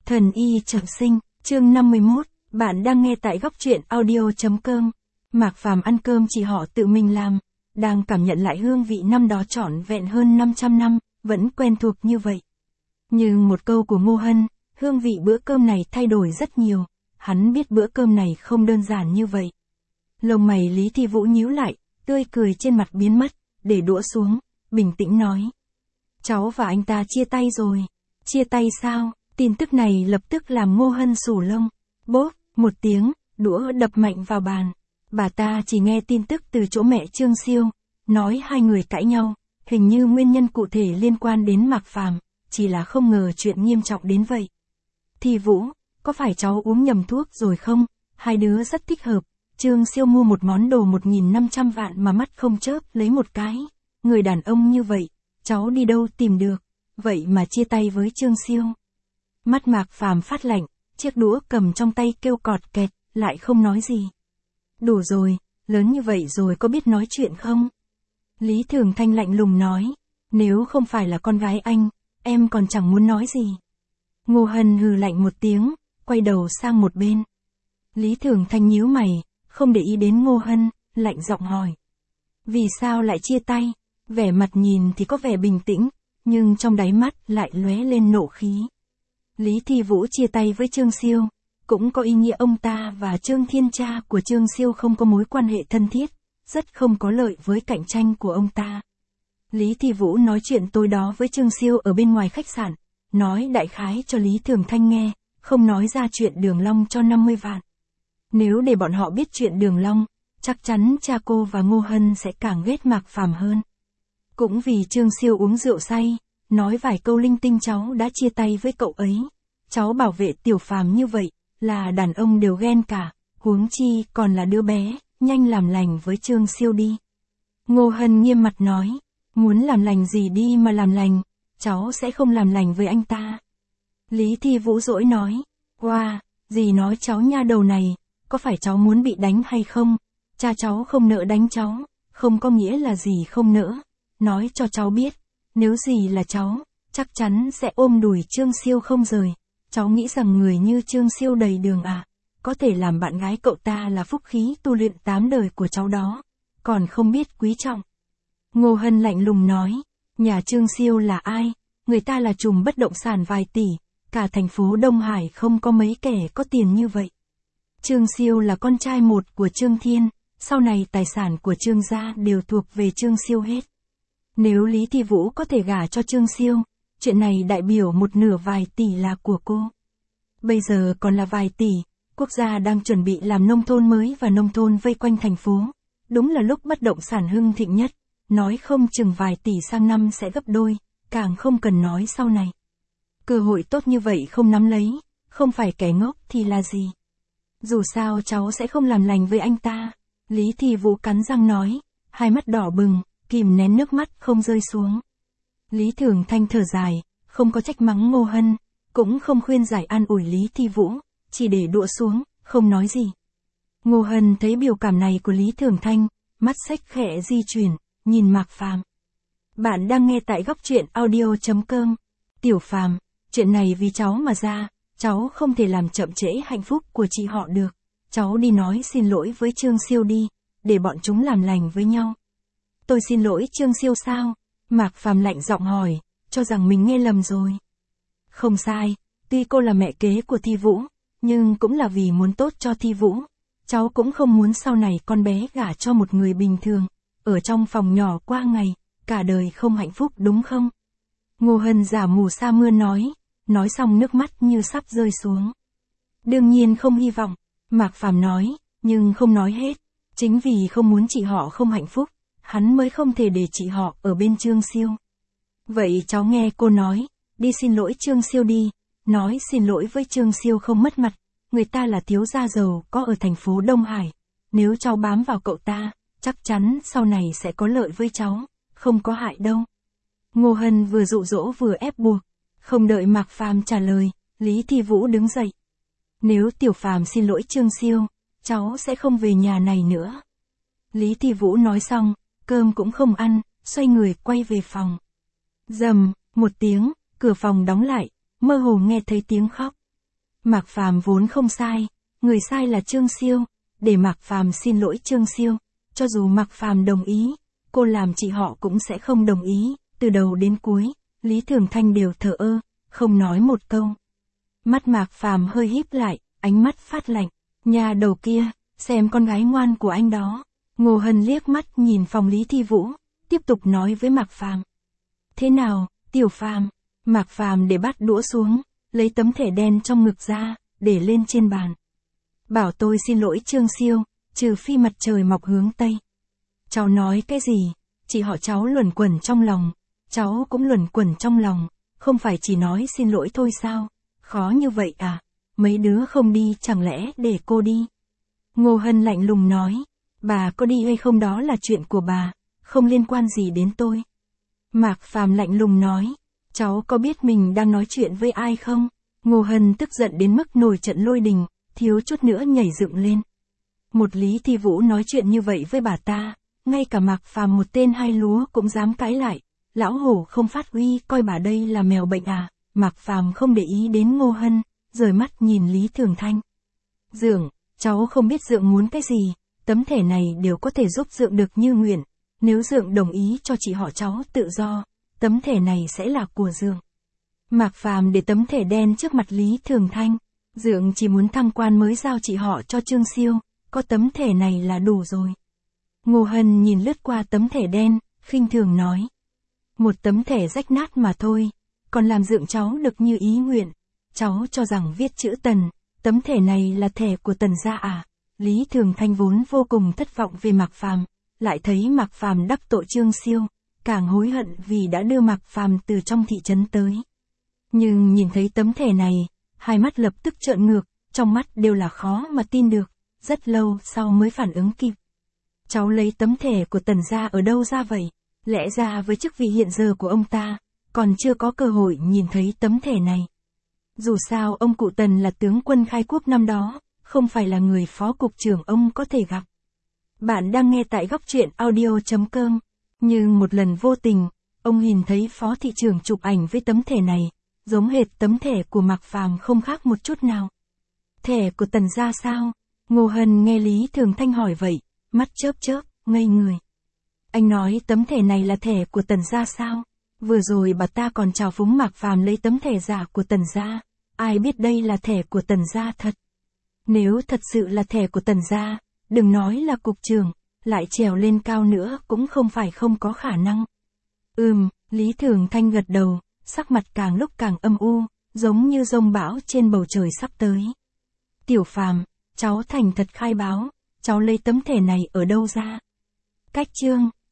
Thần y trọng sinh, chương 51, bạn đang nghe tại góc truyện audio.com. Mạc Phàm ăn cơm chỉ họ tự mình làm, đang cảm nhận lại hương vị năm đó trọn vẹn hơn 500 năm, vẫn quen thuộc như vậy. Nhưng một câu của Ngô Hân, hương vị bữa cơm này thay đổi rất nhiều, hắn biết bữa cơm này không đơn giản như vậy. Lông mày Lý Thi Vũ nhíu lại, tươi cười trên mặt biến mất, để đũa xuống, bình tĩnh nói. Cháu và anh ta chia tay rồi. Chia tay sao? Tin tức này lập tức làm Ngô Hân sủ lông. Bốp, một tiếng, đũa đập mạnh vào bàn. Bà ta chỉ nghe tin tức từ chỗ mẹ Trương Siêu, nói hai người cãi nhau, hình như nguyên nhân cụ thể liên quan đến Mạc Phàm, chỉ là không ngờ chuyện nghiêm trọng đến vậy. Thi Vũ, có phải cháu uống nhầm thuốc rồi không? Hai đứa rất thích hợp. Trương Siêu mua một món đồ 1.500 vạn mà mắt không chớp lấy một cái. Người đàn ông như vậy, cháu đi đâu tìm được, vậy mà chia tay với Trương Siêu. Mắt Mạc Phàm phát lạnh, chiếc đũa cầm trong tay kêu cọt kẹt, lại không nói gì. Đủ rồi, lớn như vậy rồi có biết nói chuyện không? Lý Thường Thanh lạnh lùng nói, nếu không phải là con gái anh, em còn chẳng muốn nói gì. Ngô Hân hừ lạnh một tiếng, quay đầu sang một bên. Lý Thường Thanh nhíu mày, không để ý đến Ngô Hân, lạnh giọng hỏi. Vì sao lại chia tay? Vẻ mặt nhìn thì có vẻ bình tĩnh, nhưng trong đáy mắt lại lóe lên nộ khí. Lý Thi Vũ chia tay với Trương Siêu, cũng có ý nghĩa ông ta và Trương Thiên cha của Trương Siêu không có mối quan hệ thân thiết, rất không có lợi với cạnh tranh của ông ta. Lý Thi Vũ nói chuyện tối đó với Trương Siêu ở bên ngoài khách sạn, nói đại khái cho Lý Thường Thanh nghe, không nói ra chuyện Đường Long cho 50 vạn. Nếu để bọn họ biết chuyện Đường Long, chắc chắn cha cô và Ngô Hân sẽ càng ghét Mạc Phàm hơn. Cũng vì Trương Siêu uống rượu say, nói vài câu linh tinh cháu đã chia tay với cậu ấy. Cháu bảo vệ Tiểu Phàm như vậy, là đàn ông đều ghen cả, huống chi còn là đứa bé, nhanh làm lành với Trương Siêu đi. Ngô Hân nghiêm mặt nói, muốn làm lành gì đi mà làm lành, cháu sẽ không làm lành với anh ta. Lý Thi Vũ dỗi nói, wow, dì nói cháu nha đầu này, có phải cháu muốn bị đánh hay không? Cha cháu không nỡ đánh cháu, không có nghĩa là dì không nỡ. Nói cho cháu biết, nếu dì là cháu, chắc chắn sẽ ôm đùi Trương Siêu không rời. Cháu nghĩ rằng người như Trương Siêu đầy đường à, có thể làm bạn gái cậu ta là phúc khí tu luyện 8 đời của cháu đó, còn không biết quý trọng. Ngô Hân lạnh lùng nói, nhà Trương Siêu là ai? Người ta là trùm bất động sản vài tỷ, cả thành phố Đông Hải không có mấy kẻ có tiền như vậy. Trương Siêu là con trai một của Trương Thiên, sau này tài sản của Trương gia đều thuộc về Trương Siêu hết. Nếu Lý Thi Vũ có thể gả cho Trương Siêu, chuyện này đại biểu một nửa vài tỷ là của cô. Bây giờ còn là vài tỷ, quốc gia đang chuẩn bị làm nông thôn mới và nông thôn vây quanh thành phố. Đúng là lúc bất động sản hưng thịnh nhất, nói không chừng vài tỷ sang năm sẽ gấp đôi, càng không cần nói sau này. Cơ hội tốt như vậy không nắm lấy, không phải kẻ ngốc thì là gì? Dù sao cháu sẽ không làm lành với anh ta. Lý Thi Vũ cắn răng nói, hai mắt đỏ bừng, kìm nén nước mắt không rơi xuống. Lý Thường Thanh thở dài, không có trách mắng Ngô Hân, cũng không khuyên giải an ủi Lý Thi Vũ, chỉ để đũa xuống, không nói gì. Ngô Hân thấy biểu cảm này của Lý Thường Thanh, mắt xếch khẽ di chuyển, nhìn Mạc Phàm. Bạn đang nghe tại góc truyện audio.com. Tiểu Phàm, chuyện này vì cháu mà ra, cháu không thể làm chậm trễ hạnh phúc của chị họ được. Cháu đi nói xin lỗi với Trương Siêu đi, để bọn chúng làm lành với nhau. Tôi xin lỗi Trương Siêu sao? Mạc Phàm lạnh giọng hỏi, cho rằng mình nghe lầm rồi. Không sai, tuy cô là mẹ kế của Thi Vũ, nhưng cũng là vì muốn tốt cho Thi Vũ. Cháu cũng không muốn sau này con bé gả cho một người bình thường, ở trong phòng nhỏ qua ngày, cả đời không hạnh phúc đúng không? Ngô Hân giả mù sa mưa nói xong nước mắt như sắp rơi xuống. Đương nhiên không hy vọng, Mạc Phàm nói, nhưng không nói hết. Chính vì không muốn chị họ không hạnh phúc, hắn mới không thể để chị họ ở bên Trương Siêu. Vậy cháu nghe cô nói, đi xin lỗi Trương Siêu đi, nói xin lỗi với Trương Siêu không mất mặt, người ta là thiếu gia giàu có ở thành phố Đông Hải, nếu cháu bám vào cậu ta, chắc chắn sau này sẽ có lợi với cháu, không có hại đâu. Ngô Hân vừa dụ dỗ vừa ép buộc, không đợi Mạc Phàm trả lời, Lý Thi Vũ đứng dậy. Nếu Tiểu Phàm xin lỗi Trương Siêu, cháu sẽ không về nhà này nữa. Lý Thi Vũ nói xong, cơm cũng không ăn, xoay người quay về phòng. Rầm, một tiếng, cửa phòng đóng lại, mơ hồ nghe thấy tiếng khóc. Mạc Phàm vốn không sai, người sai là Trương Siêu, để Mạc Phàm xin lỗi Trương Siêu, cho dù Mạc Phàm đồng ý, cô làm chị họ cũng sẽ không đồng ý, từ đầu đến cuối, Lý Thường Thanh đều thờ ơ, không nói một câu. Mắt Mạc Phàm hơi híp lại, ánh mắt phát lạnh, nhà đầu kia, xem con gái ngoan của anh đó. Ngô Hân liếc mắt nhìn phòng Lý Thi Vũ, tiếp tục nói với Mạc Phàm. Thế nào, Tiểu Phàm? Mạc Phàm để bát đũa xuống, lấy tấm thẻ đen trong ngực ra, để lên trên bàn. Bảo tôi xin lỗi Trương Siêu, trừ phi mặt trời mọc hướng Tây. Cháu nói cái gì? Chị họ cháu luẩn quẩn trong lòng, cháu cũng luẩn quẩn trong lòng, không phải chỉ nói xin lỗi thôi sao? Khó như vậy à? Mấy đứa không đi chẳng lẽ để cô đi? Ngô Hân lạnh lùng nói, bà có đi hay không đó là chuyện của bà, không liên quan gì đến tôi. Mạc Phàm lạnh lùng nói, cháu có biết mình đang nói chuyện với ai không? Ngô Hân tức giận đến mức nổi trận lôi đình, thiếu chút nữa nhảy dựng lên. Một Lý Thi Vũ nói chuyện như vậy với bà ta, ngay cả Mạc Phàm một tên hai lúa cũng dám cãi lại. Lão hổ không phát uy, coi bà đây là mèo bệnh à? Mạc Phàm không để ý đến Ngô Hân, rời mắt nhìn Lý Thường Thanh. Dượng, cháu không biết Dượng muốn cái gì, tấm thẻ này đều có thể giúp Dượng được như nguyện. Nếu Dượng đồng ý cho chị họ cháu tự do, tấm thẻ này sẽ là của Dượng. Mạc Phàm để tấm thẻ đen trước mặt Lý Thường Thanh. Dượng chỉ muốn thăng quan mới giao chị họ cho Trương Siêu, có tấm thẻ này là đủ rồi. Ngô Hân nhìn lướt qua tấm thẻ đen, khinh thường nói. Một tấm thẻ rách nát mà thôi, còn làm Dượng cháu được như ý nguyện. Cháu cho rằng viết chữ Tần, tấm thẻ này là thẻ của Tần gia à? Lý Thường Thanh vốn vô cùng thất vọng về Mạc Phàm, lại thấy Mạc Phàm đắc tội Trương Siêu, càng hối hận vì đã đưa Mạc Phàm từ trong thị trấn tới. Nhưng nhìn thấy tấm thẻ này, hai mắt lập tức trợn ngược, trong mắt đều là khó mà tin được, rất lâu sau mới phản ứng kịp. Cháu lấy tấm thẻ của Tần gia ở đâu ra vậy? Lẽ ra với chức vị hiện giờ của ông ta, còn chưa có cơ hội nhìn thấy tấm thẻ này. Dù sao ông cụ Tần là tướng quân khai quốc năm đó, không phải là người phó cục trưởng ông có thể gặp. Bạn đang nghe tại góc truyện audio.com. Nhưng một lần vô tình, ông nhìn thấy phó thị trưởng chụp ảnh với tấm thẻ này, giống hệt tấm thẻ của Mạc Phàm không khác một chút nào. Thẻ của Tần gia sao? Ngô Hân nghe Lý Thường Thanh hỏi vậy, mắt chớp chớp, ngây người. Anh nói tấm thẻ này là thẻ của Tần gia sao? Vừa rồi bà ta còn chào phúng Mạc Phàm lấy tấm thẻ giả của Tần gia, ai biết đây là thẻ của Tần gia thật. Nếu thật sự là thẻ của Tần gia, đừng nói là cục trưởng, lại trèo lên cao nữa cũng không phải không có khả năng. Lý Thường Thanh gật đầu, sắc mặt càng lúc càng âm u, giống như giông bão trên bầu trời sắp tới. Tiểu Phàm, cháu thành thật khai báo, cháu lấy tấm thẻ này ở đâu ra? Cách chương